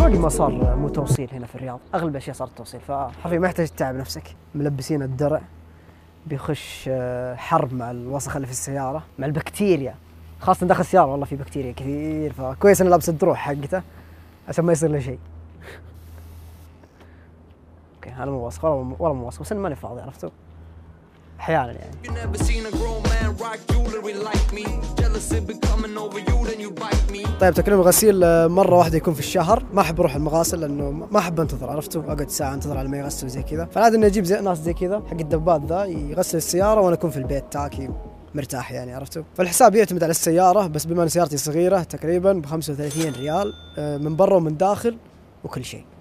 باقي ما صار مو توصيل هنا في الرياض، اغلب الاشياء صارت توصيل، فحرفيا ما يحتاج تتعب نفسك. ملبسين الدرع، بيخش حرب مع الوسخ اللي في السياره، مع البكتيريا، خاصه داخل السياره والله في بكتيريا كثير، فكويس انه لابس الدروع حقته عشان ما يصير له شيء. اوكي هذا مو وسخ ولا مو وسخ، بس انا ماني فاضي، عرفتوا؟ احيانا يعني. طيب تكريم الغسيل مرة واحدة يكون في الشهر، ما أحب أروح المغاسل لأنه ما أحب أنتظر، عرفتوا؟ أقعد ساعة أنتظر على ما يغسل زي كذا، فالعادة إني أجيب ناس زي كذا حق الدبات ذا يغسل السيارة وأنا أكون في البيت تاكي مرتاح يعني، عرفتوا؟ فالحساب يعتمد على السيارة، بس بما أن سيارتي صغيرة تقريبا ب35 ريال من برا ومن داخل وكل شيء.